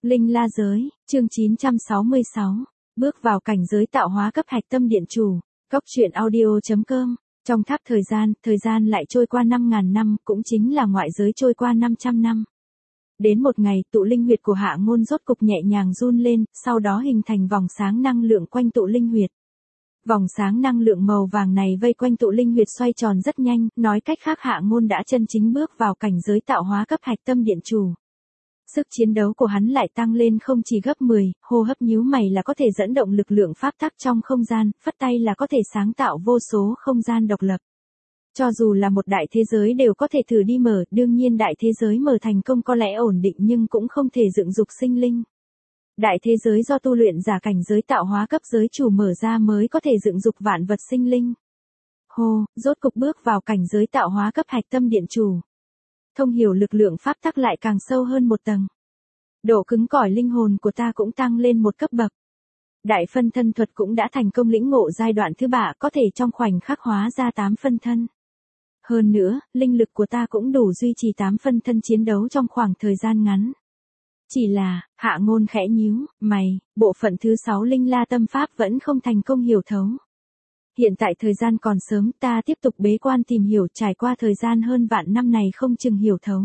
Linh La Giới, chương 966, bước vào cảnh giới tạo hóa cấp hạch tâm điện chủ, Cốc truyện audio.com, trong tháp thời gian lại trôi qua 5.000 năm, cũng chính là ngoại giới trôi qua 500 năm. Đến một ngày, tụ linh huyệt của Hạ Ngôn rốt cục nhẹ nhàng run lên, sau đó hình thành vòng sáng năng lượng quanh tụ linh huyệt. Vòng sáng năng lượng màu vàng này vây quanh tụ linh huyệt xoay tròn rất nhanh, nói cách khác Hạ Ngôn đã chân chính bước vào cảnh giới tạo hóa cấp hạch tâm điện chủ. Sức chiến đấu của hắn lại tăng lên không chỉ gấp 10, hô hấp nhíu mày là có thể dẫn động lực lượng pháp tắc trong không gian, phất tay là có thể sáng tạo vô số không gian độc lập. Cho dù là một đại thế giới đều có thể thử đi mở, đương nhiên đại thế giới mở thành công có lẽ ổn định nhưng cũng không thể dựng dục sinh linh. Đại thế giới do tu luyện giả cảnh giới tạo hóa cấp giới chủ mở ra mới có thể dựng dục vạn vật sinh linh. Hô, rốt cục bước vào cảnh giới tạo hóa cấp hạch tâm điện chủ. Thông hiểu lực lượng pháp tắc lại càng sâu hơn một tầng. Độ cứng cỏi linh hồn của ta cũng tăng lên một cấp bậc. Đại phân thân thuật cũng đã thành công lĩnh ngộ giai đoạn thứ 3, có thể trong khoảnh khắc hóa ra 8 phân thân. Hơn nữa, linh lực của ta cũng đủ duy trì 8 phân thân chiến đấu trong khoảng thời gian ngắn. Chỉ là, Hạ Ngôn khẽ nhíu mày, bộ phận thứ 6 Linh La Tâm Pháp vẫn không thành công hiểu thấu. Hiện tại thời gian còn sớm, ta tiếp tục bế quan tìm hiểu, trải qua thời gian hơn vạn năm này không chừng hiểu thấu.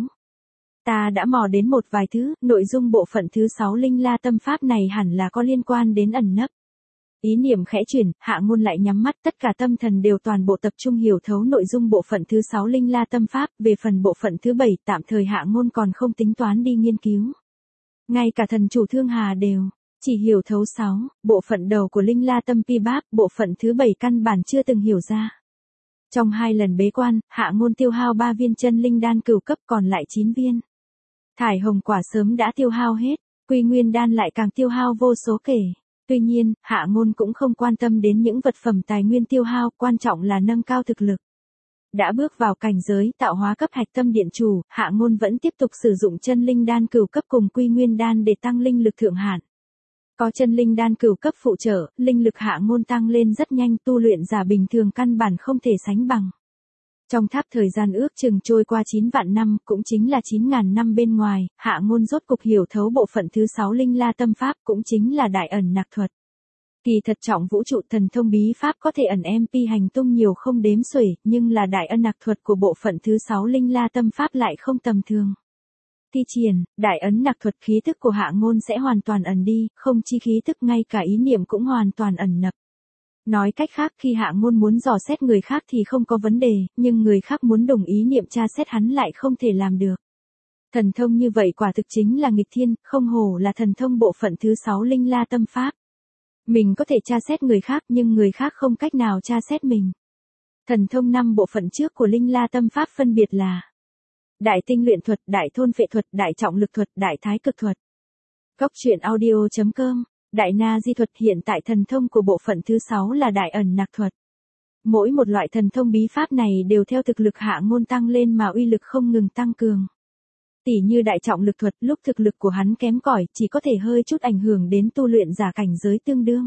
Ta đã mò đến một vài thứ, nội dung bộ phận thứ 6 Linh La Tâm Pháp này hẳn là có liên quan đến ẩn nấp. Ý niệm khẽ chuyển, Hạ Ngôn lại nhắm mắt, tất cả tâm thần đều toàn bộ tập trung hiểu thấu nội dung bộ phận thứ 6 Linh La Tâm Pháp, về phần bộ phận thứ 7 tạm thời Hạ Ngôn còn không tính toán đi nghiên cứu. Ngay cả thần chủ Thương Hà đều chỉ hiểu thấu 6, bộ phận đầu của Linh La Tâm Pi Báp, bộ phận thứ 7 căn bản chưa từng hiểu ra. Trong 2 lần bế quan, Hạ Ngôn tiêu hao 3 viên chân linh đan cửu cấp còn lại 9 viên. Thải hồng quả sớm đã tiêu hao hết, Quy Nguyên đan lại càng tiêu hao vô số kể. Tuy nhiên, Hạ Ngôn cũng không quan tâm đến những vật phẩm tài nguyên tiêu hao, quan trọng là nâng cao thực lực. Đã bước vào cảnh giới tạo hóa cấp hạch tâm điện chủ, Hạ Ngôn vẫn tiếp tục sử dụng chân linh đan cửu cấp cùng Quy Nguyên đan để tăng linh lực thượng hạn. Có chân linh đan cửu cấp phụ trợ, linh lực Hạ Ngôn tăng lên rất nhanh, tu luyện giả bình thường căn bản không thể sánh bằng. Trong tháp thời gian ước chừng trôi qua 9 vạn năm, cũng chính là 9.000 năm bên ngoài, Hạ Ngôn rốt cục hiểu thấu bộ phận thứ 6 Linh La Tâm Pháp, cũng chính là đại ẩn nặc thuật. Kỳ thật trọng vũ trụ thần thông bí pháp có thể ẩn MP hành tung nhiều không đếm xuể, nhưng là đại ẩn nặc thuật của bộ phận thứ 6 Linh La Tâm Pháp lại không tầm thường. Thi triển, đại ấn nặc thuật khí thức của Hạ Ngôn sẽ hoàn toàn ẩn đi, không chi khí thức ngay cả ý niệm cũng hoàn toàn ẩn nấp. Nói cách khác khi Hạ Ngôn muốn dò xét người khác thì không có vấn đề, nhưng người khác muốn đồng ý niệm tra xét hắn lại không thể làm được. Thần thông như vậy quả thực chính là nghịch thiên, không hổ là thần thông bộ phận thứ 6 Linh La Tâm Pháp. Mình có thể tra xét người khác nhưng người khác không cách nào tra xét mình. Thần thông 5 bộ phận trước của Linh La Tâm Pháp phân biệt là Đại tinh luyện thuật, đại thôn phệ thuật, đại trọng lực thuật, đại thái cực thuật. Cốc truyện audio.com, đại na di thuật. Hiện tại thần thông của bộ phận thứ 6 là đại ẩn nặc thuật. Mỗi một loại thần thông bí pháp này đều theo thực lực Hạ Ngôn tăng lên mà uy lực không ngừng tăng cường. Tỉ như đại trọng lực thuật, lúc thực lực của hắn kém cỏi chỉ có thể hơi chút ảnh hưởng đến tu luyện giả cảnh giới tương đương.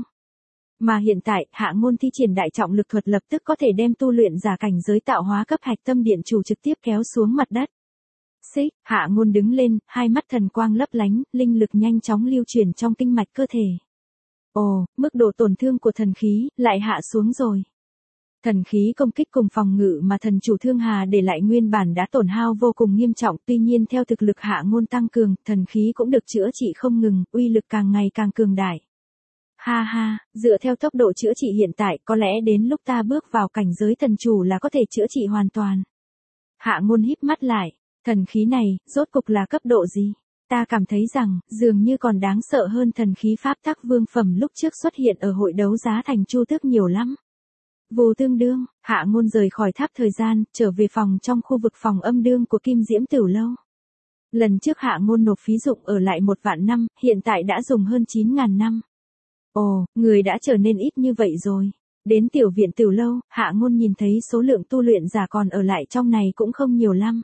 Mà hiện tại, Hạ Ngôn thi triển đại trọng lực thuật lập tức có thể đem tu luyện giả cảnh giới tạo hóa cấp hạch tâm điện chủ trực tiếp kéo xuống mặt đất. Xích, Hạ Ngôn đứng lên, hai mắt thần quang lấp lánh, linh lực nhanh chóng lưu chuyển trong kinh mạch cơ thể. Ồ, mức độ tổn thương của thần khí lại hạ xuống rồi. Thần khí công kích cùng phòng ngự mà thần chủ Thương Hà để lại nguyên bản đã tổn hao vô cùng nghiêm trọng, tuy nhiên theo thực lực Hạ Ngôn tăng cường, thần khí cũng được chữa trị không ngừng, uy lực càng ngày càng cường đại. Ha ha, dựa theo tốc độ chữa trị hiện tại, có lẽ đến lúc ta bước vào cảnh giới thần chủ là có thể chữa trị hoàn toàn. Hạ Ngôn híp mắt lại, thần khí này, rốt cục là cấp độ gì? Ta cảm thấy rằng, dường như còn đáng sợ hơn thần khí pháp tắc vương phẩm lúc trước xuất hiện ở hội đấu giá thành Chu Tước nhiều lắm. Vô tương đương, Hạ Ngôn rời khỏi tháp thời gian, trở về phòng trong khu vực phòng âm đương của Kim Diễm Tửu Lâu. Lần trước Hạ Ngôn nộp phí dụng ở lại 1 vạn năm, hiện tại đã dùng hơn 9.000 năm. Ồ, người đã trở nên ít như vậy rồi. Đến tiểu viện Tửu Lâu, Hạ Ngôn nhìn thấy số lượng tu luyện giả còn ở lại trong này cũng không nhiều lắm.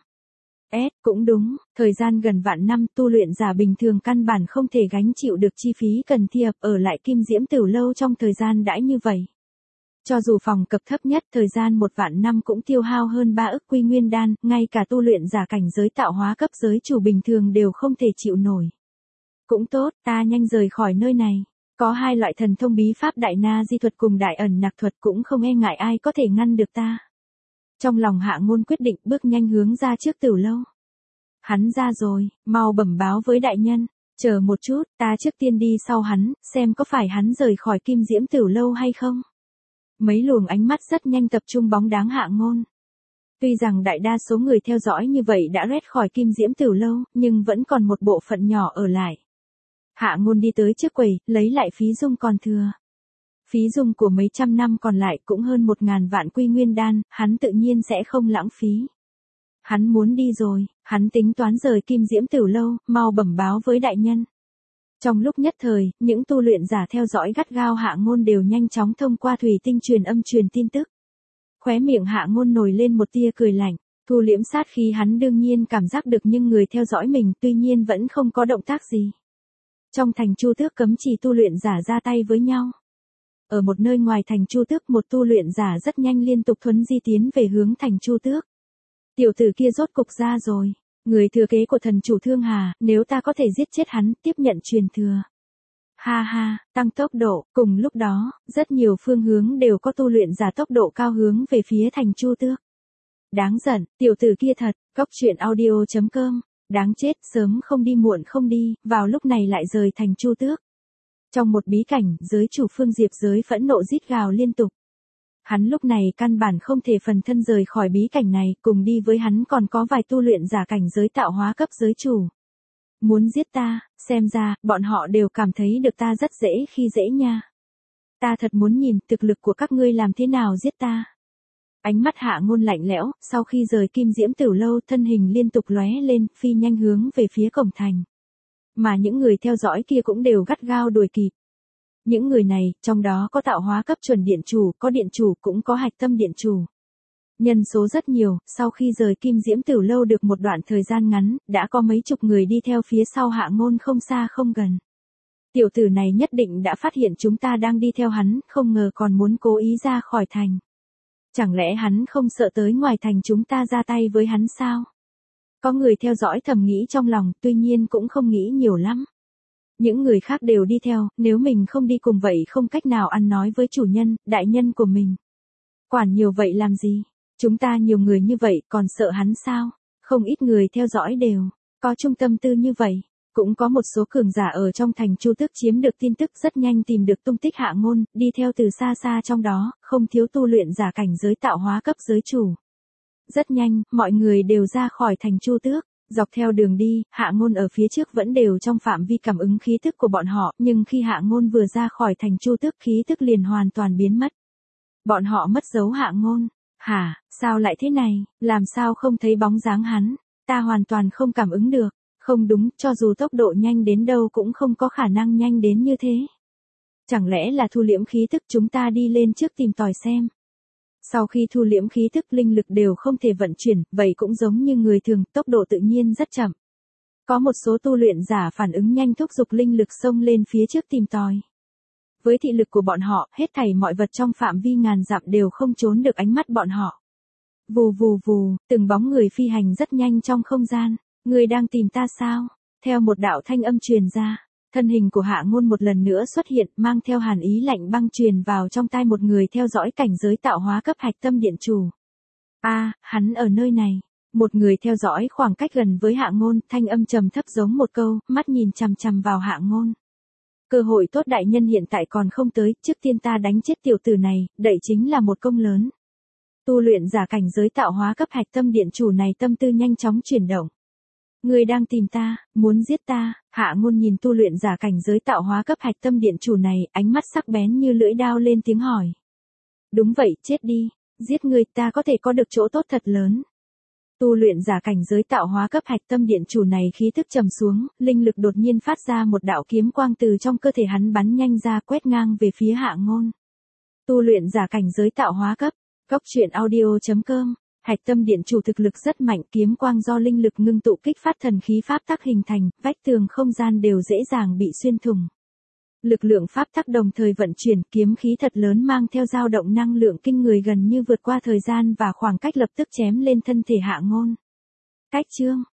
Cũng đúng, thời gian gần vạn năm tu luyện giả bình thường căn bản không thể gánh chịu được chi phí cần thiệp ở lại Kim Diễm Tửu Lâu trong thời gian đãi như vậy. Cho dù phòng cấp thấp nhất thời gian 1 vạn năm cũng tiêu hao hơn 3 ức Quy Nguyên đan, ngay cả tu luyện giả cảnh giới tạo hóa cấp giới chủ bình thường đều không thể chịu nổi. Cũng tốt, ta nhanh rời khỏi nơi này. Có 2 loại thần thông bí pháp đại na di thuật cùng đại ẩn nặc thuật cũng không e ngại ai có thể ngăn được ta. Trong lòng Hạ Ngôn quyết định bước nhanh hướng ra trước Tử lâu. Hắn ra rồi, mau bẩm báo với đại nhân. Chờ một chút, ta trước tiên đi sau hắn, xem có phải hắn rời khỏi Kim Diễm Tử lâu hay không. Mấy luồng ánh mắt rất nhanh tập trung bóng dáng Hạ Ngôn. Tuy rằng đại đa số người theo dõi như vậy đã rét khỏi Kim Diễm Tử lâu, nhưng vẫn còn một bộ phận nhỏ ở lại. Hạ Ngôn đi tới trước quầy, lấy lại phí dung còn thừa. Phí dung của mấy trăm năm còn lại cũng hơn 1.000 vạn quy nguyên đan, hắn tự nhiên sẽ không lãng phí. Hắn muốn đi rồi, hắn tính toán rời Kim Diễm Tử lâu, mau bẩm báo với đại nhân. Trong lúc nhất thời, những tu luyện giả theo dõi gắt gao Hạ Ngôn đều nhanh chóng thông qua thủy tinh truyền âm truyền tin tức. Khóe miệng Hạ Ngôn nổi lên một tia cười lạnh, thu liễm sát khí hắn đương nhiên cảm giác được nhưng người theo dõi mình tuy nhiên vẫn không có động tác gì. Trong thành Chu Tước cấm chỉ tu luyện giả ra tay với nhau. Ở một nơi ngoài thành Chu Tước một tu luyện giả rất nhanh liên tục thuấn di tiến về hướng thành Chu Tước. Tiểu tử kia rốt cục ra rồi, người thừa kế của thần chủ Thương Hà, nếu ta có thể giết chết hắn, tiếp nhận truyền thừa. Ha ha, tăng tốc độ, cùng lúc đó, rất nhiều phương hướng đều có tu luyện giả tốc độ cao hướng về phía thành Chu Tước. Đáng giận, tiểu tử kia thật, coctruyện.audio.com, đáng chết, sớm không đi muộn không đi, vào lúc này lại rời thành Chu Tước. Trong một bí cảnh, giới chủ Phương Diệp giới phẫn nộ rít gào liên tục. Hắn lúc này căn bản không thể phần thân rời khỏi bí cảnh này, cùng đi với hắn còn có vài tu luyện giả cảnh giới tạo hóa cấp giới chủ. Muốn giết ta, xem ra, bọn họ đều cảm thấy được ta rất dễ khi dễ nha. Ta thật muốn nhìn thực lực của các ngươi làm thế nào giết ta. Ánh mắt Hạ Ngôn lạnh lẽo, sau khi rời Kim Diễm Tử lâu thân hình liên tục lóe lên, phi nhanh hướng về phía cổng thành. Mà những người theo dõi kia cũng đều gắt gao đuổi kịp. Những người này, trong đó có tạo hóa cấp chuẩn điện chủ, có điện chủ cũng có hạch tâm điện chủ. Nhân số rất nhiều, sau khi rời Kim Diễm Tử lâu được một đoạn thời gian ngắn, đã có mấy chục người đi theo phía sau Hạ Ngôn không xa không gần. Tiểu tử này nhất định đã phát hiện chúng ta đang đi theo hắn, không ngờ còn muốn cố ý ra khỏi thành. Chẳng lẽ hắn không sợ tới ngoài thành chúng ta ra tay với hắn sao? Có người theo dõi thầm nghĩ trong lòng, tuy nhiên cũng không nghĩ nhiều lắm. Những người khác đều đi theo, nếu mình không đi cùng vậy không cách nào ăn nói với chủ nhân, đại nhân của mình. Quản nhiều vậy làm gì? Chúng ta nhiều người như vậy còn sợ hắn sao? Không ít người theo dõi đều có trung tâm tư như vậy. Cũng có một số cường giả ở trong thành Chu Tước chiếm được tin tức rất nhanh tìm được tung tích Hạ Ngôn, đi theo từ xa xa trong đó, không thiếu tu luyện giả cảnh giới tạo hóa cấp giới chủ. Rất nhanh, mọi người đều ra khỏi thành Chu Tước. Dọc theo đường đi, Hạ Ngôn ở phía trước vẫn đều trong phạm vi cảm ứng khí tức của bọn họ, nhưng khi Hạ Ngôn vừa ra khỏi thành Chu Tước khí tức liền hoàn toàn biến mất. Bọn họ mất dấu Hạ Ngôn. Hả, sao lại thế này, làm sao không thấy bóng dáng hắn, ta hoàn toàn không cảm ứng được. Không đúng, cho dù tốc độ nhanh đến đâu cũng không có khả năng nhanh đến như thế. Chẳng lẽ là thu liễm khí tức chúng ta đi lên trước tìm tòi xem. Sau khi thu liễm khí tức linh lực đều không thể vận chuyển, vậy cũng giống như người thường, tốc độ tự nhiên rất chậm. Có một số tu luyện giả phản ứng nhanh thúc giục linh lực xông lên phía trước tìm tòi. Với thị lực của bọn họ, hết thảy mọi vật trong phạm vi ngàn dặm đều không trốn được ánh mắt bọn họ. Vù vù vù, từng bóng người phi hành rất nhanh trong không gian. Người đang tìm ta sao? Theo một đạo thanh âm truyền ra, thân hình của Hạ Ngôn một lần nữa xuất hiện, mang theo hàn ý lạnh băng truyền vào trong tai một người theo dõi cảnh giới tạo hóa cấp hạch tâm điện chủ. Hắn ở nơi này. Một người theo dõi khoảng cách gần với Hạ Ngôn, thanh âm trầm thấp giống một câu, mắt nhìn chằm chằm vào Hạ Ngôn. Cơ hội tốt đại nhân hiện tại còn không tới, trước tiên ta đánh chết tiểu tử này, đậy chính là một công lớn. Tu luyện giả cảnh giới tạo hóa cấp hạch tâm điện chủ này tâm tư nhanh chóng chuyển động. Người đang tìm ta, muốn giết ta. Hạ Ngôn nhìn tu luyện giả cảnh giới tạo hóa cấp hạch tâm điện chủ này, ánh mắt sắc bén như lưỡi đao lên tiếng hỏi. Đúng vậy, chết đi, giết người ta có thể có được chỗ tốt thật lớn. Tu luyện giả cảnh giới tạo hóa cấp hạch tâm điện chủ này khí tức trầm xuống, linh lực đột nhiên phát ra một đạo kiếm quang từ trong cơ thể hắn bắn nhanh ra quét ngang về phía Hạ Ngôn. Tu luyện giả cảnh giới tạo hóa cấp, coctruyện.audio.com. Hạch tâm điện chủ thực lực rất mạnh, kiếm quang do linh lực ngưng tụ kích phát thần khí pháp tắc hình thành, vách tường không gian đều dễ dàng bị xuyên thủng. Lực lượng pháp tắc đồng thời vận chuyển, kiếm khí thật lớn mang theo dao động năng lượng kinh người gần như vượt qua thời gian và khoảng cách lập tức chém lên thân thể Hạ Ngôn. Cách chương